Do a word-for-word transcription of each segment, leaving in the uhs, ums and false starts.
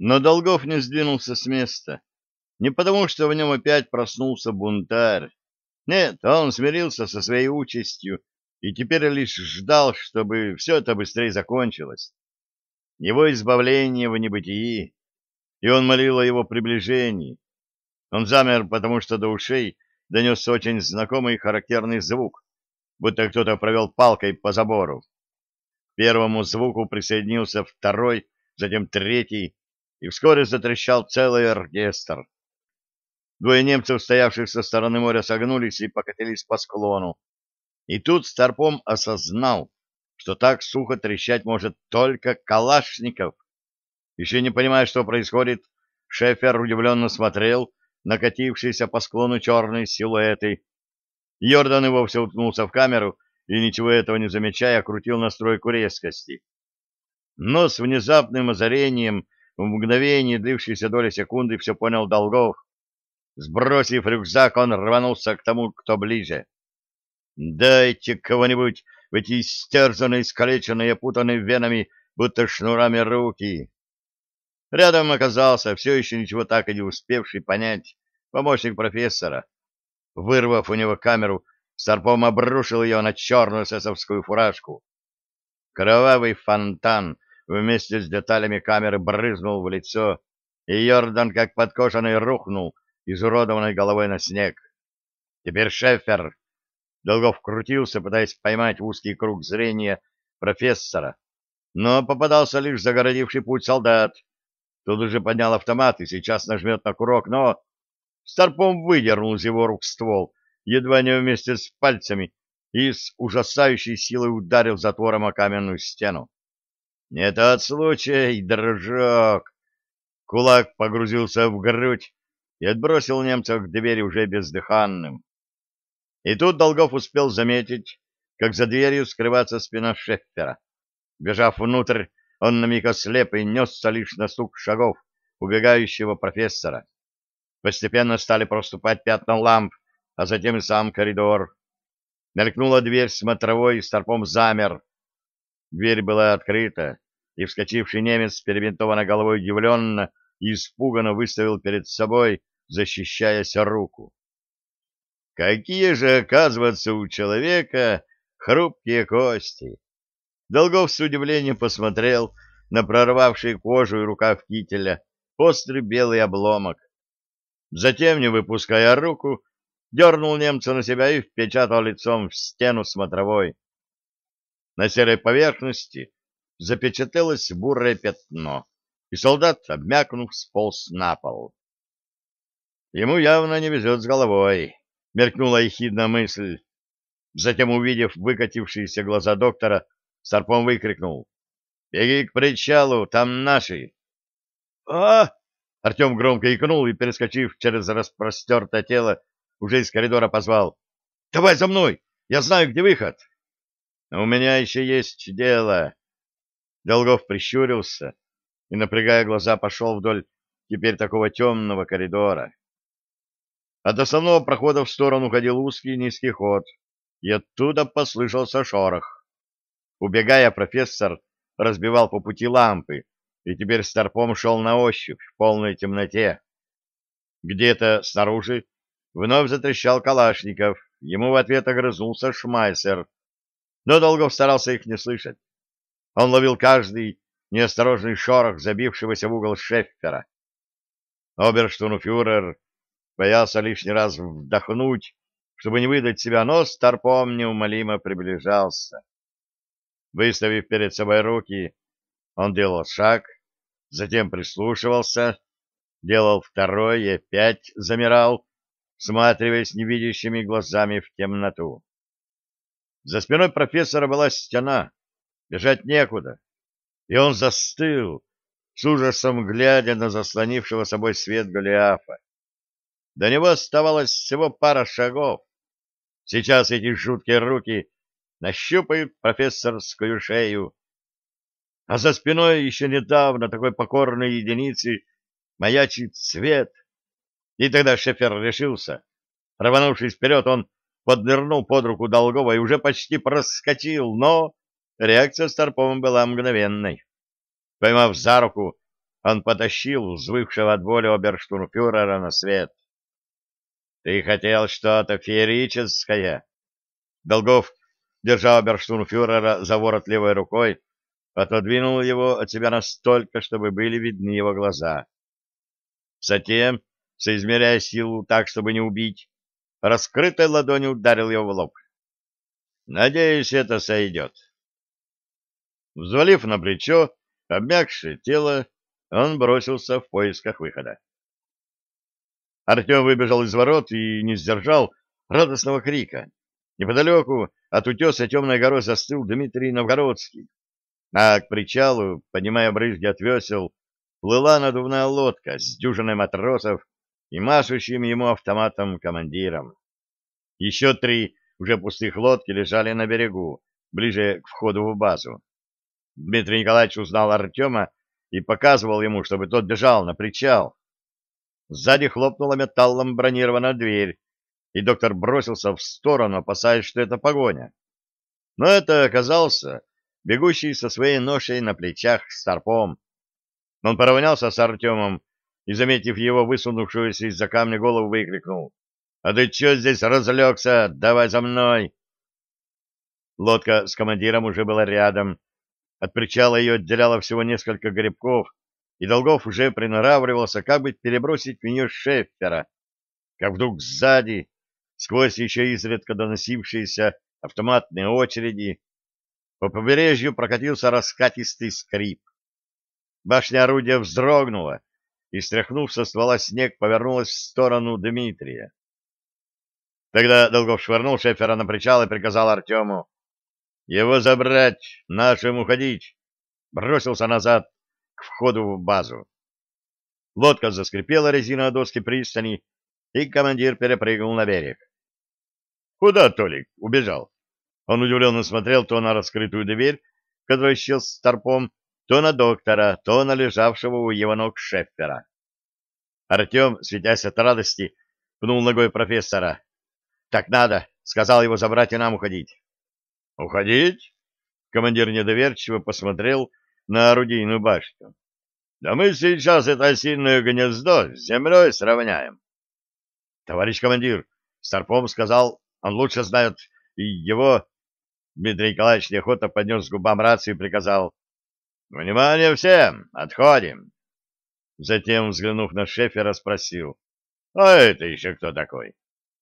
Но Долгов не сдвинулся с места. Не потому, что в нем опять проснулся бунтарь. Нет, он смирился со своей участью и теперь лишь ждал, чтобы все это быстрее закончилось. Его избавление в небытии, и он молил о его приближении. Он замер, потому что до ушей донесся очень знакомый характерный звук, будто кто-то провел палкой по забору. К первому звуку присоединился второй, затем третий, и вскоре затрещал целый оркестр. Двое немцев, стоявших со стороны моря, согнулись и покатились по склону. И тут Старпом осознал, что так сухо трещать может только Калашников. Еще не понимая, что происходит, Шефер удивленно смотрел на катившиеся по склону черные силуэты. Йордан и вовсе уткнулся в камеру и, ничего этого не замечая, крутил настройку резкости. Но с внезапным озарением, в мгновение, длившейся доли секунды, все понял Долгов. Сбросив рюкзак, он рванулся к тому, кто ближе. «Дайте кого-нибудь в эти истерзанные, искалеченные, опутанные венами, будто шнурами руки!» Рядом оказался, все еще ничего так и не успевший понять, помощник профессора. Вырвав у него камеру, Старпом обрушил ее на черную эсэсовскую фуражку. Кровавый фонтан вместе с деталями камеры брызнул в лицо, и Йордан, как подкошенный, рухнул изуродованной головой на снег. Теперь Шефер. Долгов крутился, пытаясь поймать в узкий круг зрения профессора, но попадался лишь загородивший путь солдат. Тут уже поднял автомат и сейчас нажмет на курок, но Старпом выдернул из его рук ствол, едва не вместе с пальцами, и с ужасающей силой ударил затвором о каменную стену. «Не тот случай, дружок!» Кулак погрузился в грудь и отбросил немца к двери уже бездыханным. И тут Долгов успел заметить, как за дверью скрывается спина Шеффера. Бежав внутрь, он на миг ослеп и несся лишь на стук шагов убегающего профессора. Постепенно стали проступать пятна ламп, а затем и сам коридор. Мелькнула дверь смотровой, и Старпом замер. Дверь была открыта, и вскочивший немец с перебинтованной головой удивленно и испуганно выставил перед собой, защищаясь, руку. Какие же, оказывается, у человека хрупкие кости! Долгов с удивлением посмотрел на прорвавший кожу и рукав кителя острый белый обломок. Затем, не выпуская руку, дернул немца на себя и впечатал лицом в стену смотровой. На серой поверхности запечатлелось бурое пятно, и солдат, обмякнув, сполз на пол. Ему явно не везет с головой, мелькнула ехидная мысль. Затем, увидев выкатившиеся глаза доктора, Старпом выкрикнул: «Беги к причалу, там наши!» «А!» Артем громко икнул и, перескочив через распростертое тело, уже из коридора позвал: «Давай за мной! Я знаю, где выход!» «У меня еще есть дело!» Долгов прищурился и, напрягая глаза, пошел вдоль теперь такого темного коридора. От основного прохода в сторону ходил узкий низкий ход, и оттуда послышался шорох. Убегая, профессор разбивал по пути лампы, и теперь Старпом шел на ощупь в полной темноте. Где-то снаружи вновь затрещал Калашников, ему в ответ огрызнулся Шмайсер, но Долгов старался их не слышать. Он ловил каждый неосторожный шорох забившегося в угол Шеффера. Оберштурмфюрер боялся лишний раз вдохнуть, чтобы не выдать себя, но Старпом неумолимо приближался. Выставив перед собой руки, он делал шаг, затем прислушивался, делал второй и опять замирал, всматриваясь невидящими глазами в темноту. За спиной профессора была стена, бежать некуда, и он застыл, с ужасом глядя на заслонившего собой свет Голиафа. До него оставалось всего пара шагов. Сейчас эти жуткие руки нащупают профессорскую шею, а за спиной еще недавно такой покорной единицы маячит свет. И тогда Шефер решился. Рванувшись вперед, он поднырнул под руку Долгова и уже почти проскочил, но реакция Старпома была мгновенной. Поймав за руку, он потащил взвывшего от боли оберштурмфюрера на свет. «Ты хотел что-то феерическое!» Долгов, держа оберштурмфюрера за ворот левой рукой, отодвинул его от себя настолько, чтобы были видны его глаза. Затем, соизмеряя силу так, чтобы не убить, раскрытой ладонью ударил его в лоб. «Надеюсь, это сойдет». Взвалив на плечо обмякшее тело, он бросился в поисках выхода. Артем выбежал из ворот и не сдержал радостного крика. Неподалеку от утеса темной горой застыл Дмитрий Новгородский, а к причалу, поднимая брызги от весел, плыла надувная лодка с дюжиной матросов и машущим ему автоматом командиром. Еще три уже пустых лодки лежали на берегу, ближе к входу в базу. Дмитрий Николаевич узнал Артема и показывал ему, чтобы тот бежал на причал. Сзади хлопнула металлом бронированная дверь, и доктор бросился в сторону, опасаясь, что это погоня. Но это оказался бегущий со своей ношей на плечах Старпом. Он поравнялся с Артемом и, заметив его высунувшуюся из-за камня голову, выкрикнул: «А ты че здесь разлегся? Давай за мной!» Лодка с командиром уже была рядом. От причала ее отделяло всего несколько гребков, и Долгов уже приноравливался, как бы перебросить в нее Шеффера, как вдруг сзади, сквозь еще изредка доносившиеся автоматные очереди, по побережью прокатился раскатистый скрип. Башня орудия вздрогнула и, стряхнув со ствола снег, повернулась в сторону Дмитрия. Тогда Долгов швырнул Шеффера на причал и приказал Артему: «Его забрать, нашим уходить!» Бросился назад к входу в базу. Лодка заскрипела резиной о доски пристани, и командир перепрыгнул на берег. «Куда Толик убежал?» Он удивленно смотрел то на раскрытую дверь, в которой исчез Старпом, то на доктора, то на лежавшего у его ног Шеффера. Артем, светясь от радости, пнул ногой профессора. «Так надо!» — сказал его забрать и нам уходить. «Уходить?» — командир недоверчиво посмотрел на орудийную башню. «Да мы сейчас это осиное гнездо с землей сравняем». «Товарищ командир, Старпом сказал, он лучше знает, и его...» Дмитрий Николаевич неохотно поднес к губам рацию и приказал: «Внимание всем! Отходим!» Затем, взглянув на Шеффера, спросил: «А это еще кто такой?»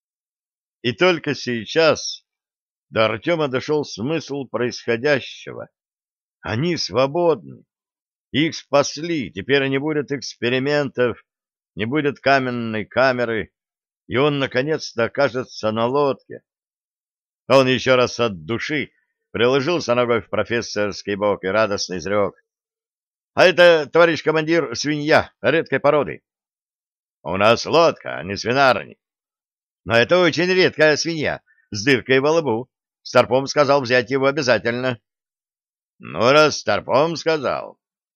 И только сейчас до Артема дошел смысл происходящего. Они свободны. Их спасли, теперь не будет экспериментов, не будет каменной камеры, и он наконец-то окажется на лодке. Он еще раз от души приложился ногой в профессорский бок и радостно изрек: «А это, товарищ командир, свинья редкой породы». «У нас лодка, а не свинарник». «Но это очень редкая свинья с дыркой во лбу. Старпом сказал взять его обязательно». «Ну, раз Старпом сказал».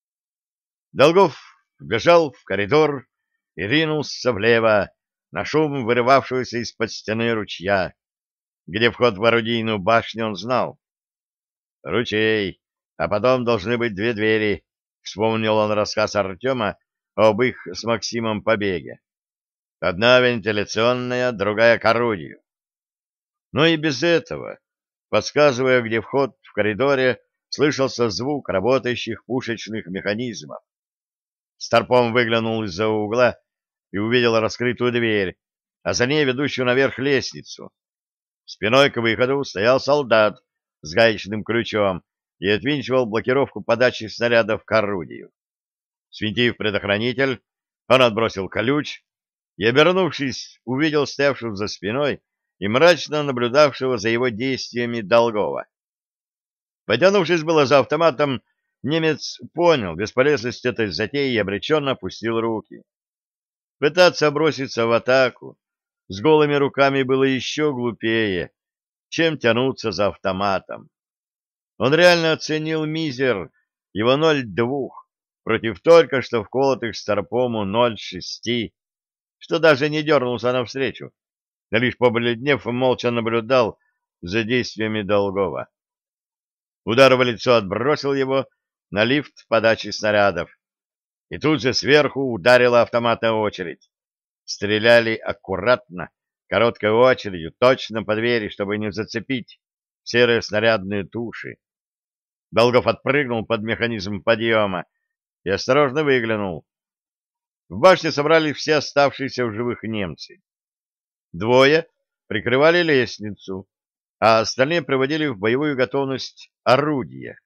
Долгов вбежал в коридор и ринулся влево на шум вырывавшегося из-под стены ручья. Где вход в орудийную башню, он знал. «Ручей, а потом должны быть две двери», — вспомнил он рассказ Артема об их с Максимом побеге. «Одна вентиляционная, другая к орудию». Но и без этого, подсказывая, где вход в коридоре, слышался звук работающих пушечных механизмов. Старпом выглянул из-за угла и увидел раскрытую дверь, а за ней ведущую наверх лестницу. Спиной к выходу стоял солдат с гаечным ключом и отвинчивал блокировку подачи снарядов к орудию. Свинтив предохранитель, он отбросил ключ и, обернувшись, увидел стоявшего за спиной и мрачно наблюдавшего за его действиями Долгова. Потянувшись было за автоматом, немец понял бесполезность этой затеи и обреченно опустил руки. Пытаться броситься в атаку с голыми руками было еще глупее, чем тянуться за автоматом. Он реально оценил мизер его ноль двух против только что вколотых Старпому ноль шести, что даже не дернулся навстречу, а лишь побледнев молча наблюдал за действиями Долгова. Удар в лицо отбросил его на лифт подачи снарядов. И тут же сверху ударила автоматная очередь. Стреляли аккуратно, короткой очередью, точно по двери, чтобы не зацепить серые снарядные туши. Долгов отпрыгнул под механизм подъема и осторожно выглянул. В башне собрались все оставшиеся в живых немцы. Двое прикрывали лестницу, а остальные приводили в боевую готовность орудия.